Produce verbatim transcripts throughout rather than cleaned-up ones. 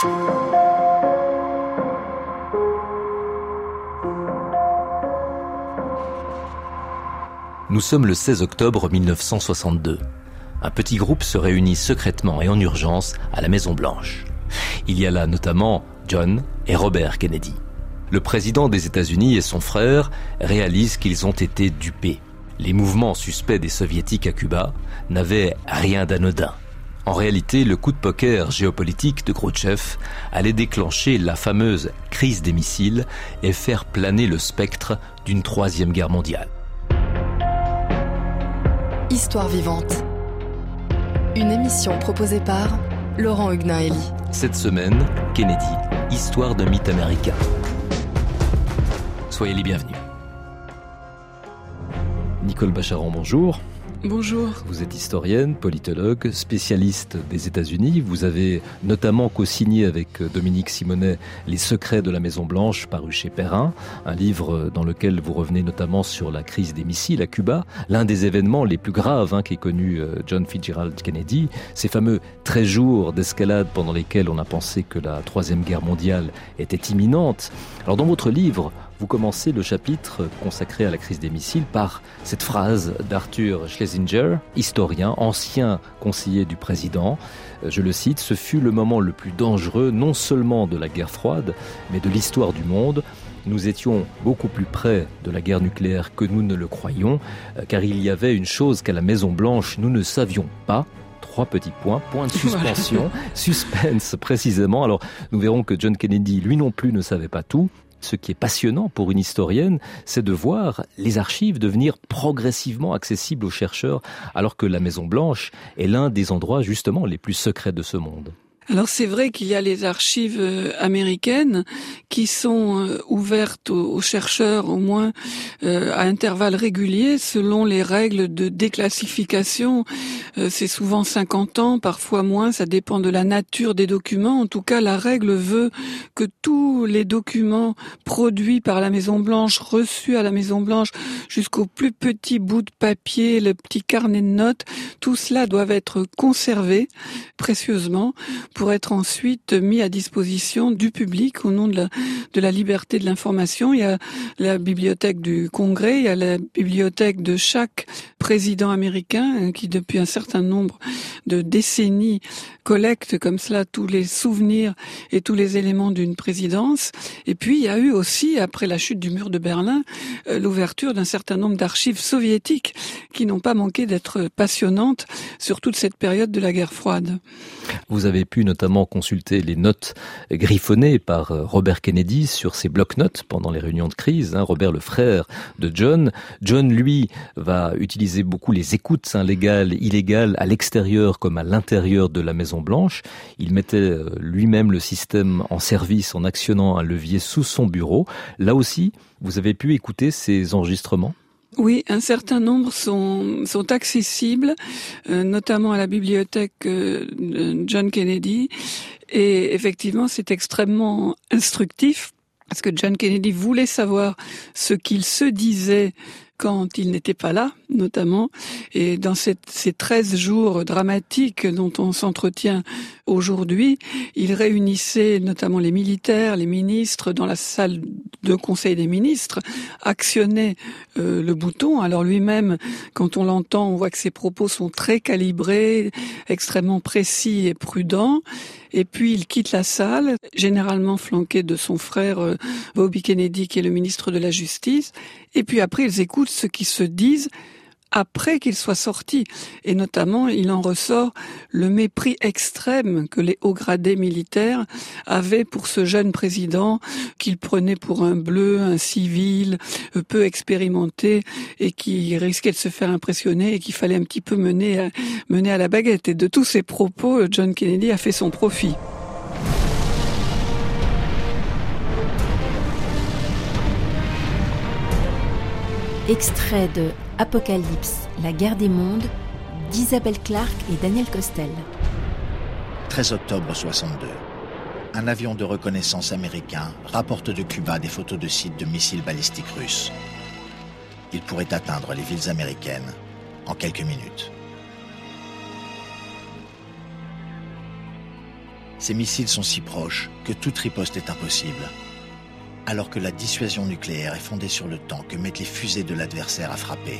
Nous sommes le seize octobre mille neuf cent soixante-deux. Un petit groupe se réunit secrètement et en urgence à la Maison-Blanche. Il y a là notamment John et Robert Kennedy. Le président des États-Unis et son frère réalisent qu'ils ont été dupés. Les mouvements suspects des soviétiques à Cuba n'avaient rien d'anodin. En réalité, le coup de poker géopolitique de Khrouchtchev allait déclencher la fameuse crise des missiles et faire planer le spectre d'une troisième guerre mondiale. Histoire vivante. Une émission proposée par Laurent Huguenin-Elie. Cette semaine, Kennedy, histoire d'un mythe américain. Soyez les bienvenus. Nicole Bacharan, bonjour. Bonjour. Vous êtes historienne, politologue, spécialiste des États-Unis. Vous avez notamment co-signé avec Dominique Simonet Les secrets de la Maison-Blanche, paru chez Perrin, un livre dans lequel vous revenez notamment sur la crise des missiles à Cuba, l'un des événements les plus graves hein, qu'ait connu John Fitzgerald Kennedy, ces fameux treize jours d'escalade pendant lesquels on a pensé que la troisième guerre mondiale était imminente. Alors dans votre livre, vous commencez le chapitre consacré à la crise des missiles par cette phrase d'Arthur Schlesinger, historien, ancien conseiller du président. Je le cite, « Ce fut le moment le plus dangereux, non seulement de la guerre froide, mais de l'histoire du monde. Nous étions beaucoup plus près de la guerre nucléaire que nous ne le croyions, car il y avait une chose qu'à la Maison-Blanche, nous ne savions pas. » Trois petits points, point de suspension, suspense précisément. Alors nous verrons que John Kennedy, lui non plus, ne savait pas tout. Ce qui est passionnant pour une historienne, c'est de voir les archives devenir progressivement accessibles aux chercheurs, alors que la Maison-Blanche est l'un des endroits justement les plus secrets de ce monde. Alors c'est vrai qu'il y a les archives américaines qui sont ouvertes aux chercheurs au moins euh, à intervalles réguliers selon les règles de déclassification. Euh, c'est souvent cinquante ans, parfois moins, ça dépend de la nature des documents. En tout cas, la règle veut que tous les documents produits par la Maison-Blanche, reçus à la Maison-Blanche, jusqu'au plus petit bout de papier, le petit carnet de notes, tout cela doit être conservé précieusement pour être ensuite mis à disposition du public au nom de la, de la liberté de l'information. Il y a la bibliothèque du Congrès, il y a la bibliothèque de chaque président américain qui, depuis un certain nombre de décennies, collecte comme cela tous les souvenirs et tous les éléments d'une présidence. Et puis, il y a eu aussi, après la chute du mur de Berlin, euh, l'ouverture d'un certain nombre d'archives soviétiques qui n'ont pas manqué d'être passionnantes sur toute cette période de la guerre froide. Vous avez pu notamment consulter les notes griffonnées par Robert Kennedy sur ses bloc-notes pendant les réunions de crise. Hein, Robert, le frère de John. John, lui, va utiliser beaucoup les écoutes hein, légales, illégales, à l'extérieur comme à l'intérieur de la Maison-Blanche. Il mettait lui-même le système en service en actionnant un levier sous son bureau. Là aussi, vous avez pu écouter ces enregistrements ? Oui, un certain nombre sont, sont accessibles, euh, notamment à la bibliothèque euh, de John Kennedy. Et effectivement, c'est extrêmement instructif parce que John Kennedy voulait savoir ce qu'il se disait quand il n'était pas là, notamment. Et dans cette, ces treize jours dramatiques dont on s'entretient aujourd'hui, il réunissait notamment les militaires, les ministres dans la salle de conseil des ministres, actionnait euh, le bouton. Alors lui-même, quand on l'entend, on voit que ses propos sont très calibrés, extrêmement précis et prudents. Et puis il quitte la salle, généralement flanqué de son frère euh, Bobby Kennedy, qui est le ministre de la Justice. Et puis après, ils écoutent ce qui se disent après qu'il soit sorti. Et notamment, il en ressort le mépris extrême que les hauts gradés militaires avaient pour ce jeune président qu'il prenait pour un bleu, un civil, peu expérimenté et qui risquait de se faire impressionner et qu'il fallait un petit peu mener à, mener à la baguette. Et de tous ces propos, John Kennedy a fait son profit. Extrait de Apocalypse, la guerre des mondes, d'Isabelle Clarke et Daniel Costel. treize octobre soixante-deux. Un avion de reconnaissance américain rapporte de Cuba des photos de sites de missiles balistiques russes. Il pourrait atteindre les villes américaines en quelques minutes. Ces missiles sont si proches que toute riposte est impossible. Alors que la dissuasion nucléaire est fondée sur le temps que mettent les fusées de l'adversaire à frapper.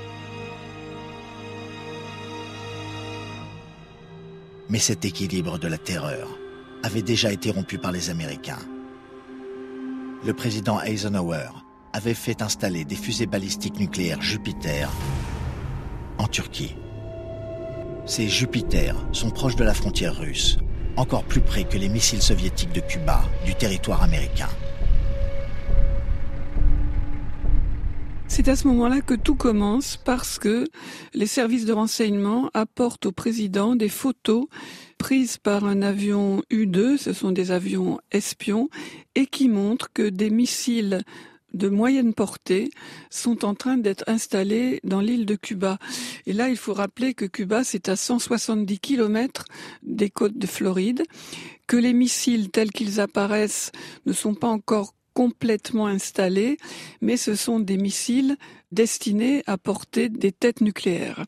Mais cet équilibre de la terreur avait déjà été rompu par les Américains. Le président Eisenhower avait fait installer des fusées balistiques nucléaires Jupiter en Turquie. Ces Jupiter sont proches de la frontière russe, encore plus près que les missiles soviétiques de Cuba, du territoire américain. C'est à ce moment-là que tout commence parce que les services de renseignement apportent au président des photos prises par un avion U deux, ce sont des avions espions, et qui montrent que des missiles de moyenne portée sont en train d'être installés dans l'île de Cuba. Et là, il faut rappeler que Cuba, c'est à cent soixante-dix kilomètres des côtes de Floride, que les missiles tels qu'ils apparaissent ne sont pas encore complètement installés, mais ce sont des missiles destinés à porter des têtes nucléaires.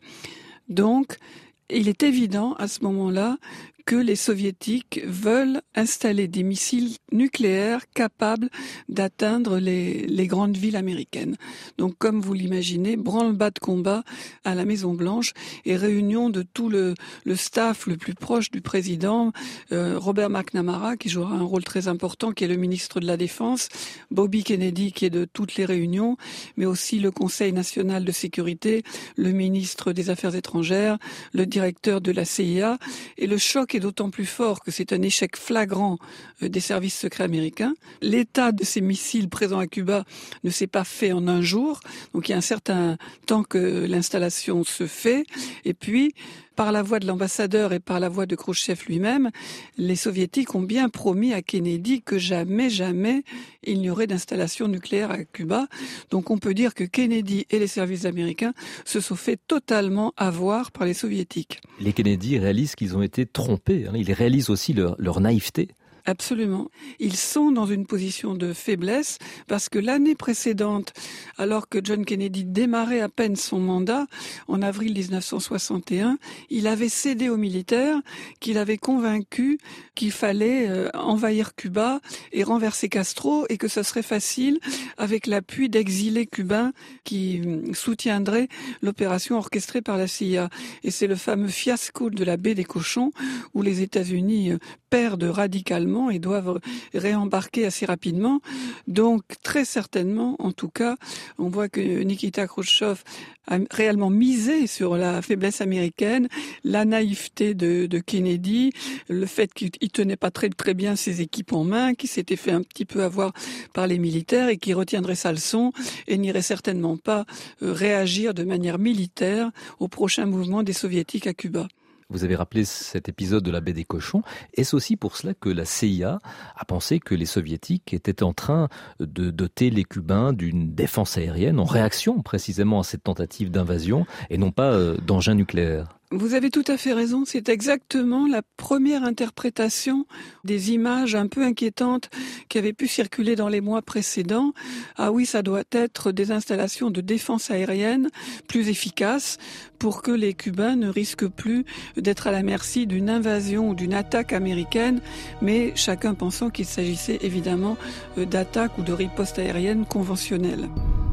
Donc, il est évident à ce moment-là que les soviétiques veulent installer des missiles nucléaires capables d'atteindre les, les grandes villes américaines. Donc, comme vous l'imaginez, branle-bas de combat à la Maison-Blanche et réunion de tout le, le staff le plus proche du président, euh, Robert McNamara, qui jouera un rôle très important, qui est le ministre de la Défense, Bobby Kennedy, qui est de toutes les réunions, mais aussi le Conseil national de sécurité, le ministre des Affaires étrangères, le directeur de la C I A, et le choc est d'autant plus fort que c'est un échec flagrant des services secrets américains. L'état de ces missiles présents à Cuba ne s'est pas fait en un jour, donc il y a un certain temps que l'installation se fait, et puis par la voix de l'ambassadeur et par la voix de Khrouchtchev lui-même, les soviétiques ont bien promis à Kennedy que jamais, jamais il n'y aurait d'installation nucléaire à Cuba. Donc on peut dire que Kennedy et les services américains se sont fait totalement avoir par les soviétiques. Les Kennedy réalisent qu'ils ont été trompés, hein. Ils réalisent aussi leur, leur naïveté. Absolument. Ils sont dans une position de faiblesse parce que l'année précédente, alors que John Kennedy démarrait à peine son mandat, en avril dix-neuf cent soixante et un, il avait cédé aux militaires qu'il avait convaincu qu'il fallait euh, envahir Cuba et renverser Castro et que ce serait facile avec l'appui d'exilés cubains qui euh, soutiendraient l'opération orchestrée par la C I A. Et c'est le fameux fiasco de la baie des Cochons où les États-Unis euh, perdent radicalement et doivent réembarquer assez rapidement. Donc, très certainement, en tout cas, on voit que Nikita Khrouchtchev a réellement misé sur la faiblesse américaine, la naïveté de, de Kennedy, le fait qu'il tenait pas très, très bien ses équipes en main, qu'il s'était fait un petit peu avoir par les militaires et qu'il retiendrait sa leçon et n'irait certainement pas euh, réagir de manière militaire au prochain mouvement des soviétiques à Cuba. Vous avez rappelé cet épisode de la baie des Cochons. Est-ce aussi pour cela que la C I A a pensé que les soviétiques étaient en train de doter les Cubains d'une défense aérienne en réaction précisément à cette tentative d'invasion et non pas euh, d'engins nucléaires ? Vous avez tout à fait raison, c'est exactement la première interprétation des images un peu inquiétantes qui avaient pu circuler dans les mois précédents. Ah oui, ça doit être des installations de défense aérienne plus efficaces pour que les Cubains ne risquent plus d'être à la merci d'une invasion ou d'une attaque américaine, mais chacun pensant qu'il s'agissait évidemment d'attaques ou de ripostes aériennes conventionnelles.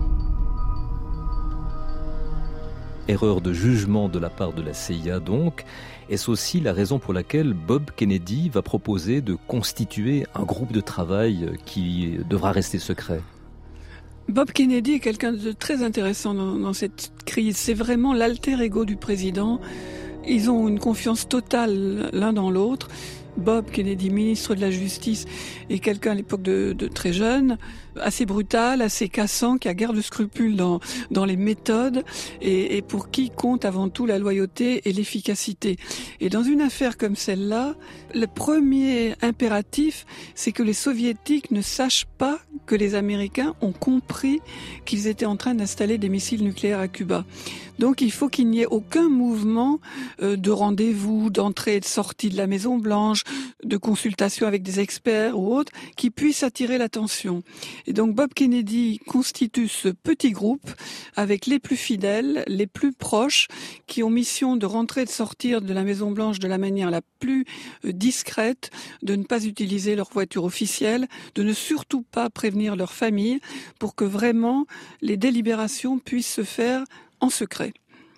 Erreur de jugement de la part de la C I A donc. Est-ce aussi la raison pour laquelle Bob Kennedy va proposer de constituer un groupe de travail qui devra rester secret ? Bob Kennedy est quelqu'un de très intéressant dans, dans cette crise. C'est vraiment l'alter ego du président. Ils ont une confiance totale l'un dans l'autre. Bob Kennedy, ministre de la Justice, est quelqu'un à l'époque de, de très jeune, assez brutal, assez cassant, qui a guère de scrupules dans, dans les méthodes et, et pour qui compte avant tout la loyauté et l'efficacité. Et dans une affaire comme celle-là, le premier impératif, c'est que les soviétiques ne sachent pas que les Américains ont compris qu'ils étaient en train d'installer des missiles nucléaires à Cuba. Donc il faut qu'il n'y ait aucun mouvement euh, de rendez-vous, d'entrée et de sortie de la Maison-Blanche, d'échanges, de consultations avec des experts ou autres, qui puissent attirer l'attention. Et donc Bob Kennedy constitue ce petit groupe avec les plus fidèles, les plus proches, qui ont mission de rentrer et de sortir de la Maison-Blanche de la manière la plus discrète, de ne pas utiliser leur voiture officielle, de ne surtout pas prévenir leur famille, pour que vraiment les délibérations puissent se faire en secret.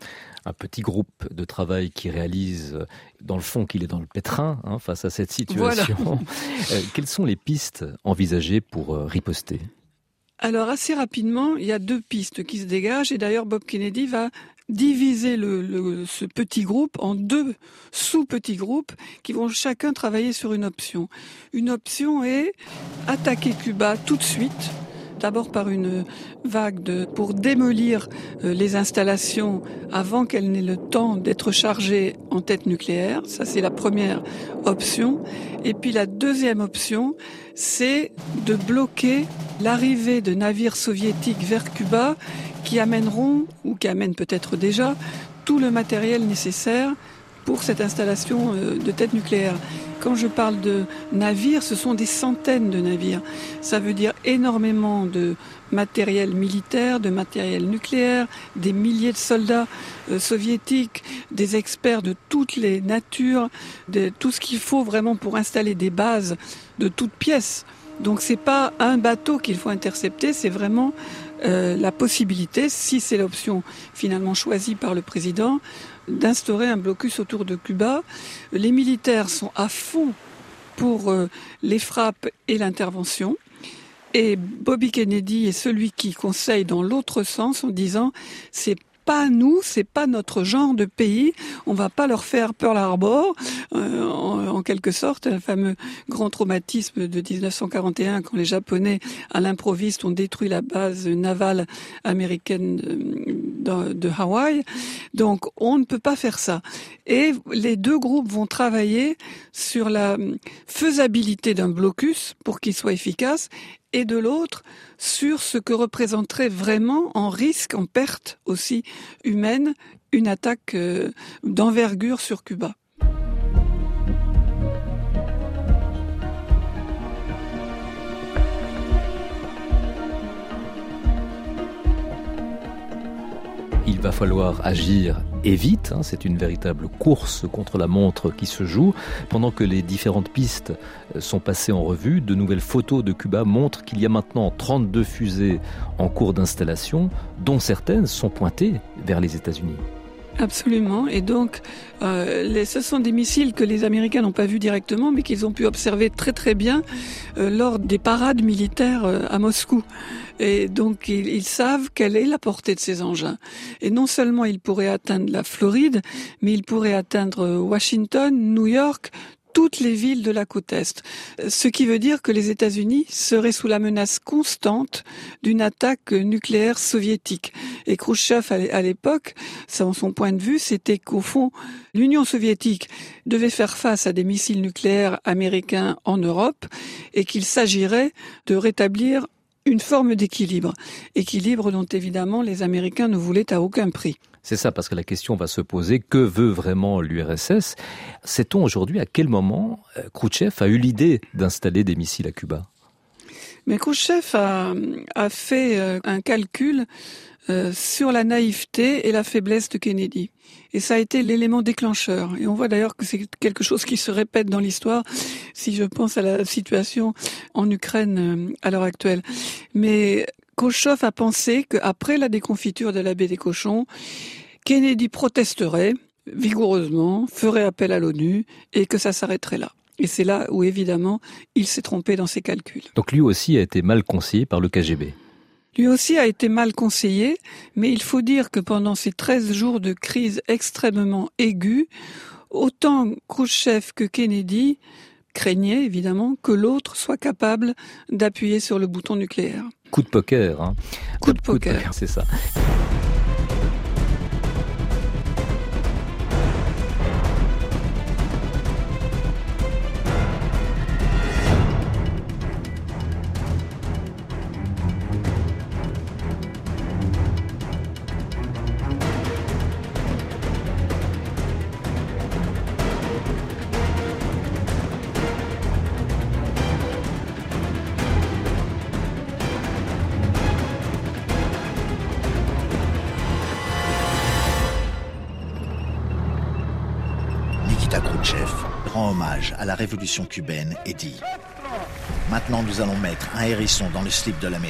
Un petit groupe de travail qui réalise, dans le fond, qu'il est dans le pétrin hein, face à cette situation. Voilà. euh, quelles sont les pistes envisagées pour euh, riposter ? Alors assez rapidement, il y a deux pistes qui se dégagent et d'ailleurs Bob Kennedy va diviser le, le, ce petit groupe en deux sous-petits groupes qui vont chacun travailler sur une option. Une option est attaquer Cuba tout de suite. D'abord par une vague de, pour démolir euh, les installations avant qu'elles n'aient le temps d'être chargées en tête nucléaire. Ça, c'est la première option. Et puis la deuxième option, c'est de bloquer l'arrivée de navires soviétiques vers Cuba qui amèneront, ou qui amènent peut-être déjà, tout le matériel nécessaire pour cette installation de tête nucléaire. Quand je parle de navires, ce sont des centaines de navires. Ça veut dire énormément de matériel militaire, de matériel nucléaire, des milliers de soldats euh, soviétiques, des experts de toutes les natures, de tout ce qu'il faut vraiment pour installer des bases de toutes pièces. Donc c'est pas un bateau qu'il faut intercepter, c'est vraiment euh, la possibilité, si c'est l'option finalement choisie par le président, d'instaurer un blocus autour de Cuba. Les militaires sont à fond pour euh, les frappes et l'intervention. Et Bobby Kennedy est celui qui conseille dans l'autre sens en disant c'est pas nous, c'est pas notre genre de pays, on va pas leur faire Pearl Harbor, euh, en, en quelque sorte, un fameux grand traumatisme de dix-neuf cent quarante et un quand les Japonais, à l'improviste, ont détruit la base navale américaine de, de Hawaï. Donc, on ne peut pas faire ça. Et les deux groupes vont travailler sur la faisabilité d'un blocus pour qu'il soit efficace, et de l'autre, sur ce que représenterait vraiment en risque, en perte aussi humaine, une attaque euh, d'envergure sur Cuba. Il va falloir agir et vite, hein, c'est une véritable course contre la montre qui se joue. Pendant que les différentes pistes sont passées en revue, de nouvelles photos de Cuba montrent qu'il y a maintenant trente-deux fusées en cours d'installation, dont certaines sont pointées vers les États-Unis. Absolument. Et donc, euh, les, ce sont des missiles que les Américains n'ont pas vus directement, mais qu'ils ont pu observer très très bien euh, lors des parades militaires euh, à Moscou. Et donc, ils, ils savent quelle est la portée de ces engins. Et non seulement ils pourraient atteindre la Floride, mais ils pourraient atteindre Washington, New York, toutes les villes de la côte Est. Ce qui veut dire que les États-Unis seraient sous la menace constante d'une attaque nucléaire soviétique. Et Khrouchtchev, à l'époque, son point de vue, c'était qu'au fond, l'Union soviétique devait faire face à des missiles nucléaires américains en Europe et qu'il s'agirait de rétablir une forme d'équilibre. Équilibre dont évidemment les Américains ne voulaient à aucun prix. C'est ça, parce que la question va se poser, que veut vraiment l'U R S S ? Sait-on aujourd'hui à quel moment Khrouchtchev a eu l'idée d'installer des missiles à Cuba ? Mais Khrouchtchev a, a fait un calcul euh, sur la naïveté et la faiblesse de Kennedy. Et ça a été l'élément déclencheur. Et on voit d'ailleurs que c'est quelque chose qui se répète dans l'histoire, si je pense à la situation en Ukraine à l'heure actuelle. Mais Khrouchtchev a pensé qu'après la déconfiture de la baie des cochons, Kennedy protesterait vigoureusement, ferait appel à l'ONU et que ça s'arrêterait là. Et c'est là où, évidemment, il s'est trompé dans ses calculs. Donc lui aussi a été mal conseillé par le K G B. Lui aussi a été mal conseillé, mais il faut dire que pendant ces treize jours de crise extrêmement aiguë, autant Khrouchtchev que Kennedy craignaient, évidemment, que l'autre soit capable d'appuyer sur le bouton nucléaire. Coup de poker, hein. Coup de poker. Coup de poker, c'est ça. hommage à la révolution cubaine et dit « Maintenant, nous allons mettre un hérisson dans le slip de l'Amérique. »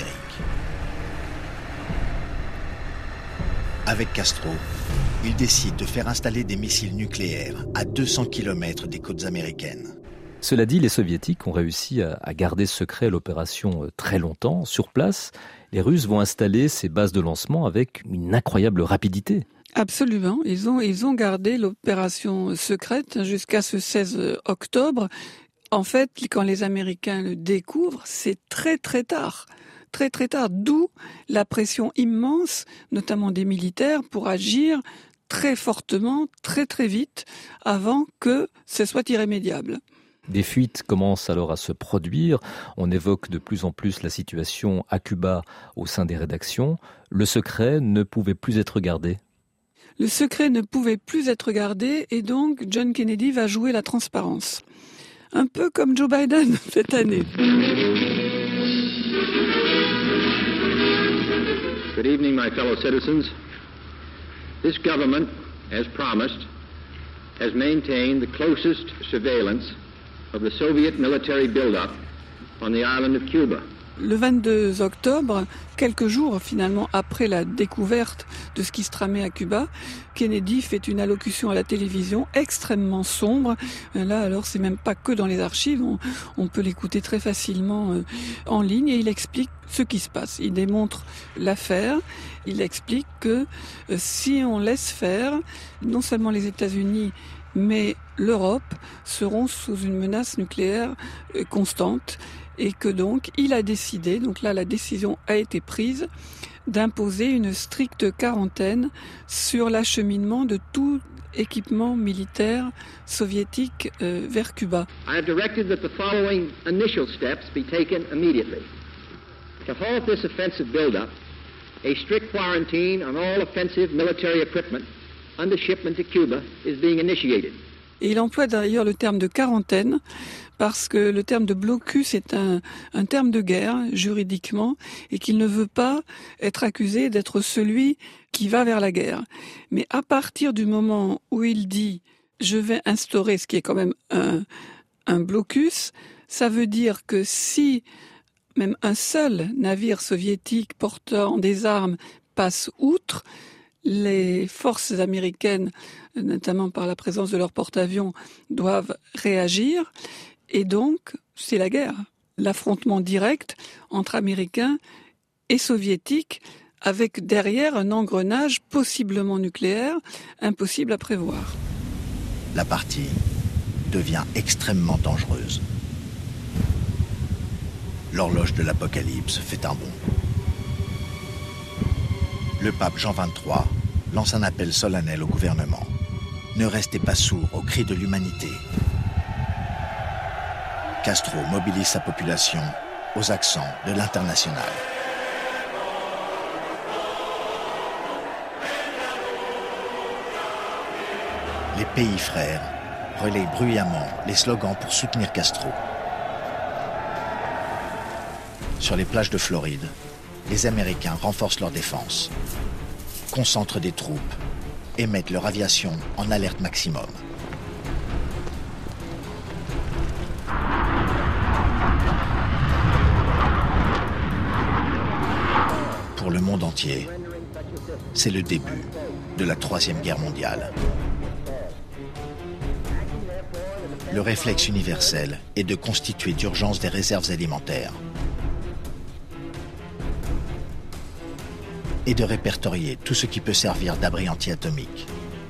Avec Castro, il décide de faire installer des missiles nucléaires à deux cents kilomètres des côtes américaines. Cela dit, les Soviétiques ont réussi à garder secret l'opération très longtemps. Sur place, les Russes vont installer ces bases de lancement avec une incroyable rapidité. Absolument. Ils ont, ils ont gardé l'opération secrète jusqu'à ce seize octobre. En fait, quand les Américains le découvrent, c'est très très tard. Très très tard. D'où la pression immense, notamment des militaires, pour agir très fortement, très très vite, avant que ce soit irrémédiable. Des fuites commencent alors à se produire. On évoque de plus en plus la situation à Cuba au sein des rédactions. Le secret ne pouvait plus être gardé. Le secret ne pouvait plus être gardé et donc John Kennedy va jouer la transparence. Un peu comme Joe Biden cette année. Good evening, my fellow citizens. This government, as promised, has maintained the closest surveillance of the Soviet military build-up on the island of Cuba. Le vingt-deux octobre, quelques jours finalement après la découverte de ce qui se tramait à Cuba, Kennedy fait une allocution à la télévision extrêmement sombre. Là, alors, c'est même pas que dans les archives, on, on peut l'écouter très facilement euh, en ligne et il explique ce qui se passe. Il démontre l'affaire, il explique que euh, si on laisse faire, non seulement les États-Unis, mais l'Europe seront sous une menace nucléaire euh, constante. Et que donc, il a décidé, donc là la décision a été prise, d'imposer une stricte quarantaine sur l'acheminement de tout équipement militaire soviétique euh, vers Cuba. I have directed that the following initial steps be taken immediately. To halt this offensive buildup, a strict quarantine on all offensive military equipment under shipment to Cuba is being initiated. Et il emploie d'ailleurs le terme de quarantaine, parce que le terme de blocus est un, un terme de guerre, juridiquement, et qu'il ne veut pas être accusé d'être celui qui va vers la guerre. Mais à partir du moment où il dit « je vais instaurer », ce qui est quand même un, un blocus, ça veut dire que si même un seul navire soviétique portant des armes passe outre, les forces américaines, notamment par la présence de leurs porte-avions, doivent réagir. Et donc, c'est la guerre. L'affrontement direct entre Américains et Soviétiques, avec derrière un engrenage possiblement nucléaire, impossible à prévoir. La partie devient extrêmement dangereuse. L'horloge de l'Apocalypse fait un bond. Le pape Jean vingt-trois lance un appel solennel au gouvernement. Ne restez pas sourds aux cris de l'humanité. Castro mobilise sa population aux accents de l'international. Les pays frères relayent bruyamment les slogans pour soutenir Castro. Sur les plages de Floride, les Américains renforcent leur défense, concentrent des troupes et mettent leur aviation en alerte maximum. Pour le monde entier, c'est le début de la Troisième Guerre mondiale. Le réflexe universel est de constituer d'urgence des réserves alimentaires et de répertorier tout ce qui peut servir d'abri anti-atomique.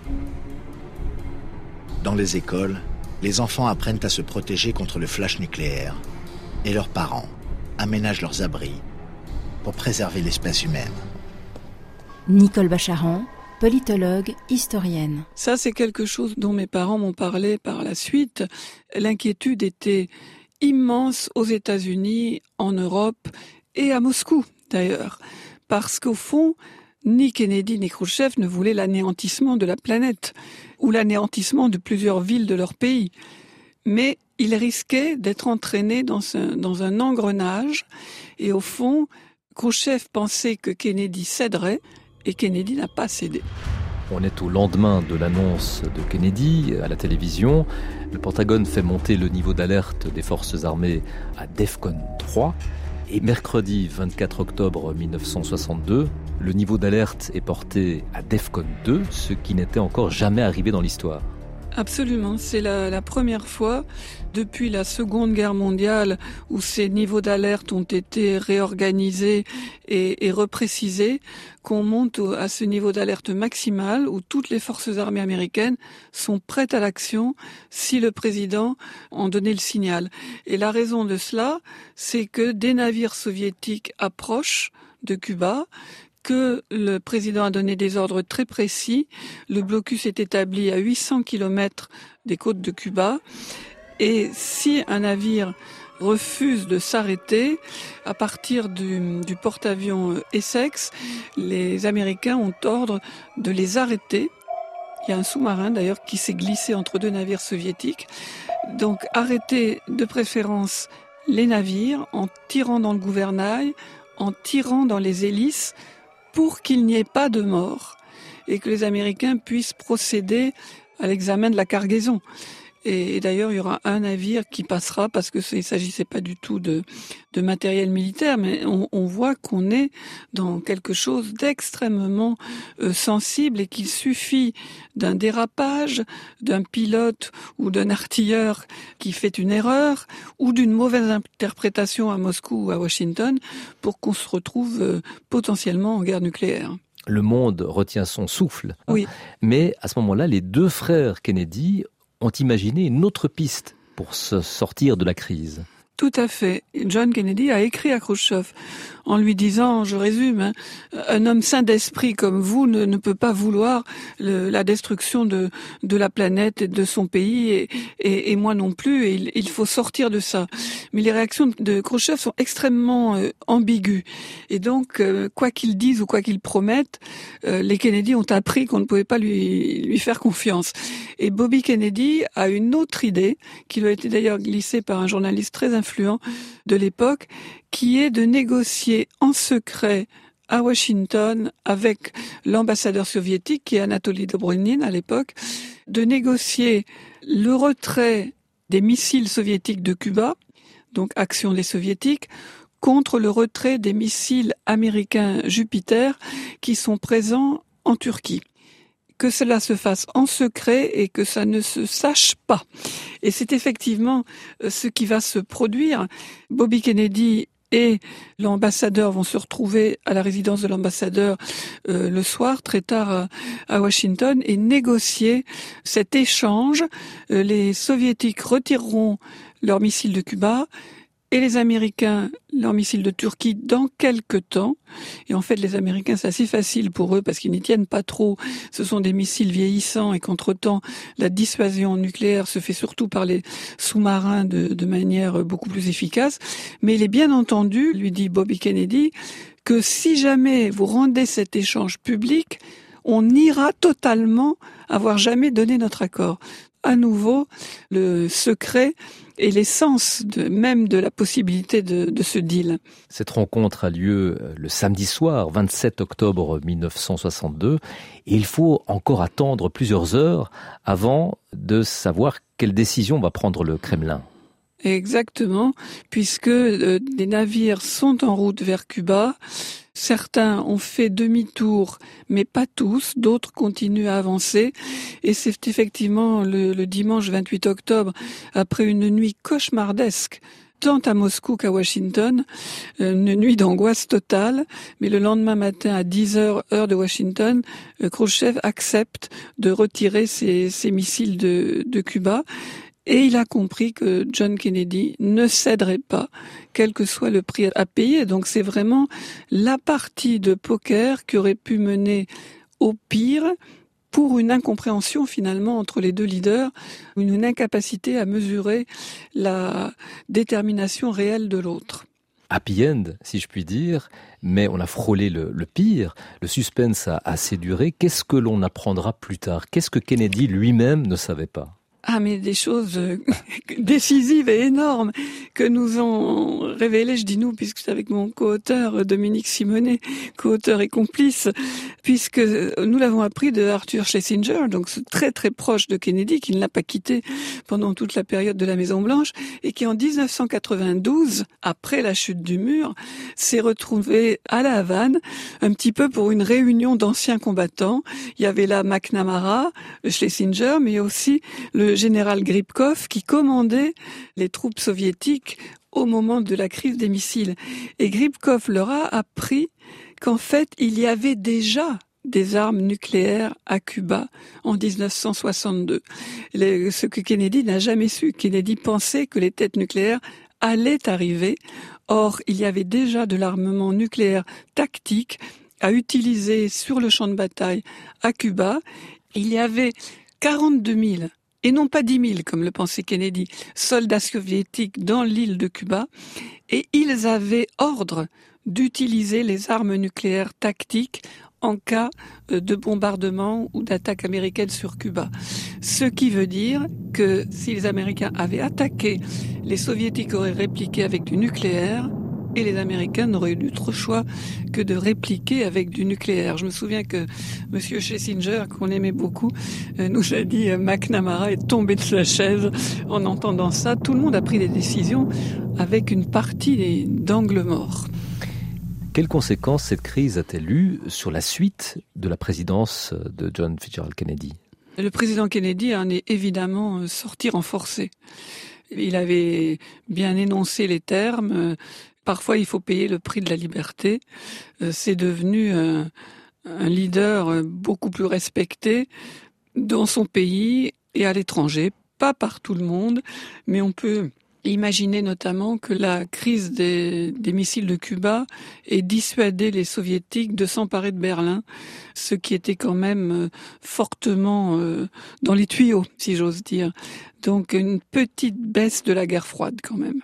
Dans les écoles, les enfants apprennent à se protéger contre le flash nucléaire et leurs parents aménagent leurs abris pour préserver l'espèce humaine. Nicole Bacharan, politologue, historienne. Ça, c'est quelque chose dont mes parents m'ont parlé par la suite. L'inquiétude était immense aux États-Unis, en Europe et à Moscou d'ailleurs. Parce qu'au fond, ni Kennedy ni Khrouchtchev ne voulaient l'anéantissement de la planète ou l'anéantissement de plusieurs villes de leur pays. Mais ils risquaient d'être entraînés dans un, dans un engrenage. Et au fond, Khrouchtchev pensait que Kennedy céderait et Kennedy n'a pas cédé. On est au lendemain de l'annonce de Kennedy à la télévision. Le Pentagone fait monter le niveau d'alerte des forces armées à DEFCON trois. Et mercredi vingt-quatre octobre mille neuf cent soixante-deux, le niveau d'alerte est porté à DEFCON deux, ce qui n'était encore jamais arrivé dans l'histoire. Absolument, c'est la, la première fois depuis la Seconde Guerre mondiale où ces niveaux d'alerte ont été réorganisés et, et reprécisés qu'on monte au, à ce niveau d'alerte maximal où toutes les forces armées américaines sont prêtes à l'action si le président en donnait le signal. Et la raison de cela, c'est que des navires soviétiques approchent de Cuba, que le président a donné des ordres très précis. Le blocus est établi à huit cents kilomètres des côtes de Cuba. Et si un navire refuse de s'arrêter, à partir du, du porte-avions Essex, les Américains ont ordre de les arrêter. Il y a un sous-marin d'ailleurs qui s'est glissé entre deux navires soviétiques. Donc arrêter de préférence les navires en tirant dans le gouvernail, en tirant dans les hélices, pour qu'il n'y ait pas de mort et que les Américains puissent procéder à l'examen de la cargaison. Et, et d'ailleurs, il y aura un navire qui passera parce que il s'agissait pas du tout de, de matériel militaire, mais on, on voit qu'on est dans quelque chose d'extrêmement euh, sensible et qu'il suffit d'un dérapage, d'un pilote ou d'un artilleur qui fait une erreur ou d'une mauvaise interprétation à Moscou ou à Washington pour qu'on se retrouve euh, potentiellement en guerre nucléaire. Le monde retient son souffle. Oui. Mais à ce moment-là, les deux frères Kennedy ont imaginé une autre piste pour se sortir de la crise. Tout à fait. John Kennedy a écrit à Khrouchtchev en lui disant, je résume, hein, un homme sain d'esprit comme vous ne, ne peut pas vouloir le, la destruction de, de la planète et de son pays et, et, et moi non plus. Et il, il faut sortir de ça. Mais les réactions de Khrouchtchev sont extrêmement euh, ambiguës. Et donc, euh, quoi qu'il dise ou quoi qu'il promette, euh, les Kennedy ont appris qu'on ne pouvait pas lui, lui faire confiance. Et Bobby Kennedy a une autre idée, qui lui a été d'ailleurs glissée par un journaliste très influent de l'époque, qui est de négocier en secret à Washington avec l'ambassadeur soviétique, qui est Anatoly Dobrynin à l'époque, de négocier le retrait des missiles soviétiques de Cuba, donc action des soviétiques, contre le retrait des missiles américains Jupiter qui sont présents en Turquie. Que cela se fasse en secret et que ça ne se sache pas. Et c'est effectivement ce qui va se produire. Bobby Kennedy et l'ambassadeur vont se retrouver à la résidence de l'ambassadeur euh, le soir, très tard à, à Washington, et négocier cet échange. Euh, les Soviétiques retireront leurs missiles de Cuba et les Américains leurs missiles de Turquie dans quelques temps. Et en fait, les Américains, c'est assez facile pour eux parce qu'ils n'y tiennent pas trop. Ce sont des missiles vieillissants et qu'entre-temps, la dissuasion nucléaire se fait surtout par les sous-marins de, de manière beaucoup plus efficace. Mais il est bien entendu, lui dit Bobby Kennedy, que si jamais vous rendez cet échange public, on ira totalement avoir jamais donné notre accord. À nouveau, le secret et l'essence de, même de la possibilité de, de ce deal. Cette rencontre a lieu le samedi soir, vingt-sept octobre mille neuf cent soixante-deux, et il faut encore attendre plusieurs heures avant de savoir quelle décision va prendre le Kremlin. Exactement, puisque euh, des navires sont en route vers Cuba. Certains ont fait demi-tour, mais pas tous. D'autres continuent à avancer. Et c'est effectivement le, le dimanche vingt-huit octobre, après une nuit cauchemardesque, tant à Moscou qu'à Washington, une nuit d'angoisse totale. Mais le lendemain matin, à dix heures, heure de Washington, Khrouchtchev accepte de retirer ses, ses missiles de, de Cuba. Et il a compris que John Kennedy ne céderait pas, quel que soit le prix à payer. Donc c'est vraiment la partie de poker qui aurait pu mener au pire pour une incompréhension finalement entre les deux leaders, une incapacité à mesurer la détermination réelle de l'autre. Happy end, si je puis dire, mais on a frôlé le, le pire. Le suspense a assez duré. Qu'est-ce que l'on apprendra plus tard ? Qu'est-ce que Kennedy lui-même ne savait pas ? Ah, mais des choses décisives et énormes que nous ont révélées, je dis nous, puisque c'est avec mon co-auteur Dominique Simonet, co-auteur et complice, puisque nous l'avons appris de Arthur Schlesinger, donc très très proche de Kennedy, qui ne l'a pas quitté pendant toute la période de la Maison-Blanche, et qui en dix-neuf cent quatre-vingt-douze, après la chute du mur, s'est retrouvé à La Havane, un petit peu pour une réunion d'anciens combattants. Il y avait là McNamara, Schlesinger, mais aussi le général Gripkov qui commandait les troupes soviétiques au moment de la crise des missiles. Et Gripkov leur a appris qu'en fait, il y avait déjà des armes nucléaires à Cuba en dix-neuf cent soixante-deux. Les, ce que Kennedy n'a jamais su. Kennedy pensait que les têtes nucléaires allaient arriver. Or, il y avait déjà de l'armement nucléaire tactique à utiliser sur le champ de bataille à Cuba. Il y avait quarante-deux mille et non pas dix mille, comme le pensait Kennedy, soldats soviétiques dans l'île de Cuba, et ils avaient ordre d'utiliser les armes nucléaires tactiques en cas de bombardement ou d'attaque américaine sur Cuba. Ce qui veut dire que si les Américains avaient attaqué, les Soviétiques auraient répliqué avec du nucléaire, et les Américains n'auraient eu d'autre choix que de répliquer avec du nucléaire. Je me souviens que Monsieur Schlesinger, qu'on aimait beaucoup, nous a dit McNamara est tombé de sa chaise en entendant ça. Tout le monde a pris des décisions avec une partie d'angle mort. Quelles conséquences cette crise a-t-elle eu sur la suite de la présidence de John Fitzgerald Kennedy ? Le président Kennedy en est évidemment sorti renforcé. Il avait bien énoncé les termes. Parfois, il faut payer le prix de la liberté. C'est devenu un, un leader beaucoup plus respecté dans son pays et à l'étranger. Pas par tout le monde, mais on peut imaginer notamment que la crise des, des missiles de Cuba ait dissuadé les Soviétiques de s'emparer de Berlin, ce qui était quand même fortement dans les tuyaux, si j'ose dire. Donc une petite baisse de la guerre froide quand même.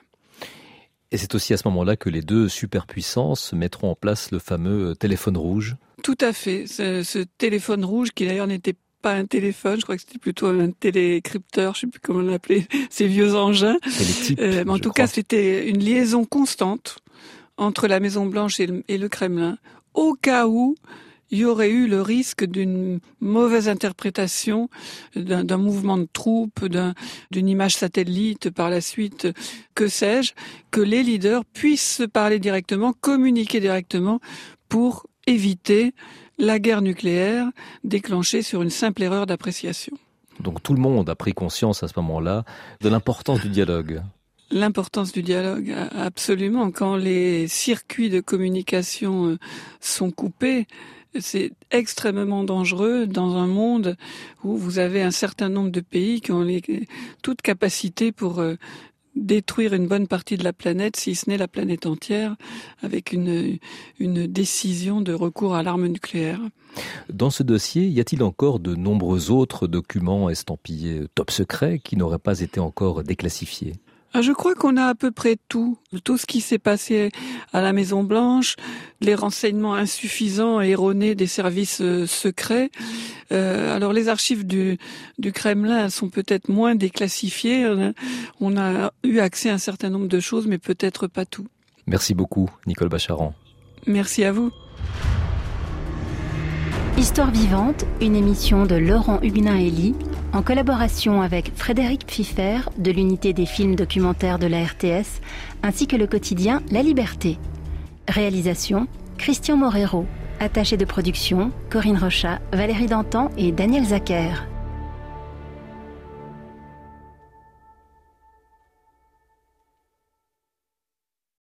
Et c'est aussi à ce moment-là que les deux superpuissances mettront en place le fameux téléphone rouge. Tout à fait. Ce, ce téléphone rouge, qui d'ailleurs n'était pas un téléphone, je crois que c'était plutôt un télécrypteur, je ne sais plus comment on l'appelait, ces vieux engins. Télétype, euh, mais en tout crois. cas, c'était une liaison constante entre la Maison-Blanche et le, et le Kremlin, au cas où il y aurait eu le risque d'une mauvaise interprétation d'un, d'un mouvement de troupes, d'un, d'une image satellite par la suite, que sais-je, que les leaders puissent se parler directement, communiquer directement pour éviter la guerre nucléaire déclenchée sur une simple erreur d'appréciation. Donc tout le monde a pris conscience à ce moment-là de l'importance du dialogue. L'importance du dialogue, absolument. Quand les circuits de communication sont coupés, c'est extrêmement dangereux dans un monde où vous avez un certain nombre de pays qui ont les, toute capacité pour euh, détruire une bonne partie de la planète, si ce n'est la planète entière, avec une, une décision de recours à l'arme nucléaire. Dans ce dossier, y a-t-il encore de nombreux autres documents estampillés top secret qui n'auraient pas été encore déclassifiés ? Je crois qu'on a à peu près tout. Tout ce qui s'est passé à la Maison-Blanche, les renseignements insuffisants et erronés des services euh, secrets. Euh, alors les archives du, du Kremlin sont peut-être moins déclassifiées. On a, on a eu accès à un certain nombre de choses, mais peut-être pas tout. Merci beaucoup, Nicole Bacharan. Merci à vous. Histoire vivante, une émission de Laurent Huguenin-Hélie, en collaboration avec Frédéric Pfiffer de l'unité des films documentaires de la R T S, ainsi que le quotidien La Liberté. Réalisation, Christian Morero. Attaché de production, Corinne Rochat, Valérie Dantan et Daniel Zacher.